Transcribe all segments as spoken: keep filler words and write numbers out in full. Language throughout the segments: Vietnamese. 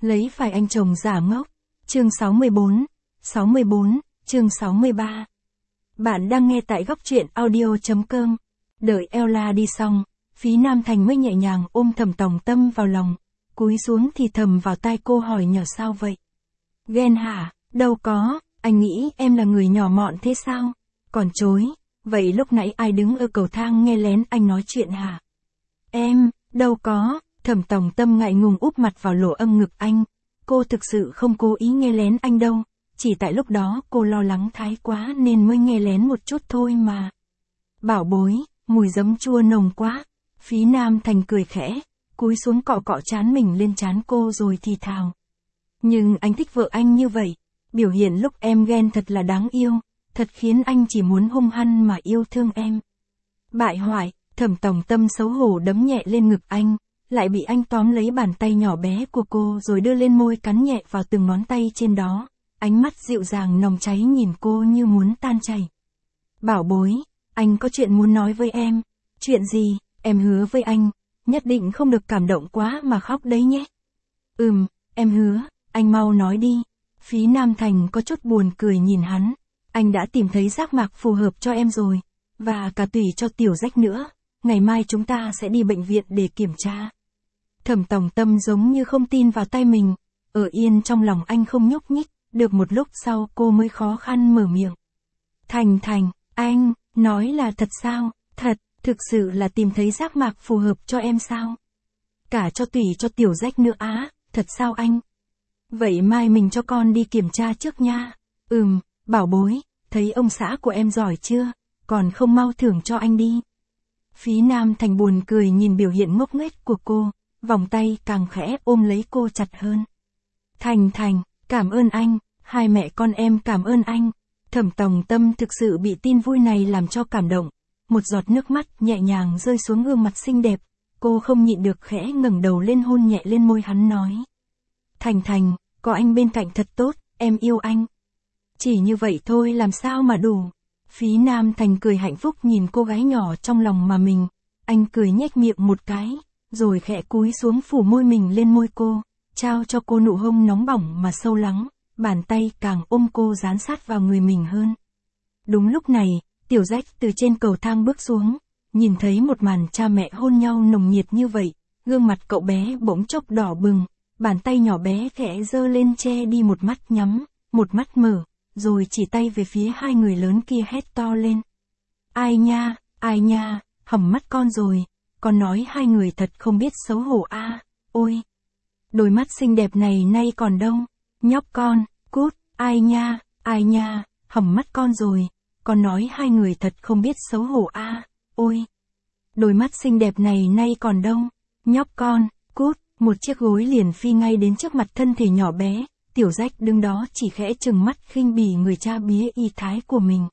Lấy phải anh chồng giả ngốc. Chương sáu mươi bốn, sáu mươi bốn, chương sáu mươi ba. Bạn đang nghe tại góc truyện audio.com. Đợi Ella đi xong, Phí Nam Thành mới nhẹ nhàng ôm Thẩm Tòng Tâm vào lòng, cúi xuống thì thầm vào tai cô hỏi nhỏ sao vậy? Ghen hả? Đâu có, anh nghĩ em là người nhỏ mọn thế sao? Còn chối, vậy lúc nãy ai đứng ở cầu thang nghe lén anh nói chuyện hả? Em, đâu có, Thẩm Tòng Tâm ngại ngùng úp mặt vào lỗ âm ngực anh. Cô thực sự không cố ý nghe lén anh đâu, chỉ tại lúc đó cô lo lắng thái quá nên mới nghe lén một chút thôi mà. Bảo bối, mùi giấm chua nồng quá. Phí Nam Thành cười khẽ, cúi xuống cọ cọ trán mình lên trán cô rồi thì thào. Nhưng anh thích vợ anh như vậy, biểu hiện lúc em ghen thật là đáng yêu, thật khiến anh chỉ muốn hung hăng mà yêu thương em. Bại hoại, Thẩm Tòng Tâm xấu hổ đấm nhẹ lên ngực anh, lại bị anh tóm lấy bàn tay nhỏ bé của cô rồi đưa lên môi cắn nhẹ vào từng ngón tay trên đó, ánh mắt dịu dàng nồng cháy nhìn cô như muốn tan chảy. Bảo bối, anh có chuyện muốn nói với em. Chuyện gì? Em hứa với anh, nhất định không được cảm động quá mà khóc đấy nhé. Ừm, em hứa, anh mau nói đi. Phí Nam Thành có chút buồn cười nhìn hắn, anh đã tìm thấy giác mạc phù hợp cho em rồi, và cả tùy cho tiểu rách nữa, ngày mai chúng ta sẽ đi bệnh viện để kiểm tra. Thẩm Tòng Tâm giống như không tin vào tay mình, ở yên trong lòng anh không nhúc nhích, được một lúc sau cô mới khó khăn mở miệng. Thành Thành, anh, nói là thật sao? Thật, thực sự là tìm thấy giác mạc phù hợp cho em sao? Cả cho tùy cho tiểu rách nữa á, thật sao anh? Vậy mai mình cho con đi kiểm tra trước nha. Ừm, bảo bối, thấy ông xã của em giỏi chưa? Còn không mau thưởng cho anh đi. Phí Nam Thành buồn cười nhìn biểu hiện ngốc nghếch của cô, vòng tay càng khẽ ôm lấy cô chặt hơn. Thành Thành, cảm ơn anh, hai mẹ con em cảm ơn anh. Thẩm Tòng Tâm thực sự bị tin vui này làm cho cảm động, một giọt nước mắt nhẹ nhàng rơi xuống gương mặt xinh đẹp, cô không nhịn được khẽ ngẩng đầu lên hôn nhẹ lên môi hắn nói. Thành Thành, có anh bên cạnh thật tốt, em yêu anh. Chỉ như vậy thôi làm sao mà đủ. Phí Nam Thành cười hạnh phúc nhìn cô gái nhỏ trong lòng mà mình, anh cười nhếch miệng một cái, rồi khẽ cúi xuống phủ môi mình lên môi cô, trao cho cô nụ hôn nóng bỏng mà sâu lắng, bàn tay càng ôm cô dán sát vào người mình hơn. Đúng lúc này, tiểu rách từ trên cầu thang bước xuống, nhìn thấy một màn cha mẹ hôn nhau nồng nhiệt như vậy, gương mặt cậu bé bỗng chốc đỏ bừng, bàn tay nhỏ bé khẽ giơ lên che đi một mắt nhắm, một mắt mở, rồi chỉ tay về phía hai người lớn kia hét to lên. Ai nha, ai nha, hầm mắt con rồi, con nói hai người thật không biết xấu hổ a, à, ôi. Đôi mắt xinh đẹp này nay còn đâu, nhóc con, cút, ai nha, ai nha, hầm mắt con rồi, con nói hai người thật không biết xấu hổ a, à, ôi. Đôi mắt xinh đẹp này nay còn đâu, nhóc con, cút, một chiếc gối liền phi ngay đến trước mặt thân thể nhỏ bé, tiểu rách đứng đó chỉ khẽ trừng mắt khinh bỉ người cha bía y thái của mình.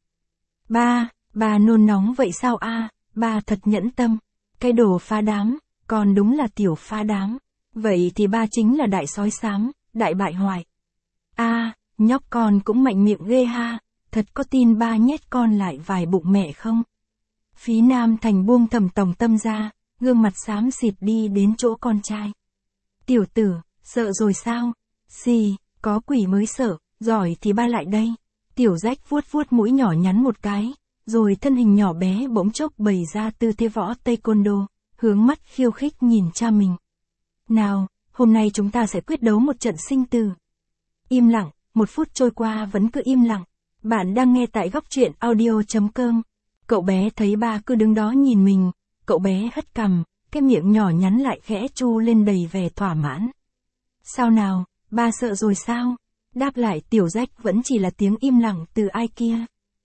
Ba, ba nôn nóng vậy sao a, à, ba thật nhẫn tâm, cái đồ phá đám, con đúng là tiểu phá đám, vậy thì ba chính là đại sói xám, đại bại hoại. A, à, nhóc con cũng mạnh miệng ghê ha, thật có tin ba nhét con lại vài bụng mẹ không? Phí Nam Thành buông Thẩm Tòng Tâm ra, gương mặt xám xịt đi đến chỗ con trai. Tiểu tử, sợ rồi sao? Xì, có quỷ mới sợ, giỏi thì ba lại đây. Tiểu rách vuốt vuốt mũi nhỏ nhắn một cái, rồi thân hình nhỏ bé bỗng chốc bày ra tư thế võ taekwondo, hướng mắt khiêu khích nhìn cha mình. Nào, hôm nay chúng ta sẽ quyết đấu một trận sinh tử. Im lặng, một phút trôi qua vẫn cứ im lặng. Bạn đang nghe tại góc truyện audio.com. Cậu bé thấy ba cứ đứng đó nhìn mình, cậu bé hất cằm, cái miệng nhỏ nhắn lại khẽ chu lên đầy vẻ thỏa mãn. Sao nào, ba sợ rồi sao? Đáp lại tiểu rách vẫn chỉ là tiếng im lặng từ ai kia.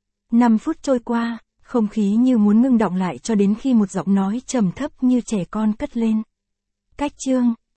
Năm phút trôi qua, không khí như muốn ngưng đọng lại cho đến khi một giọng nói trầm thấp như trẻ con cất lên. Cách chương.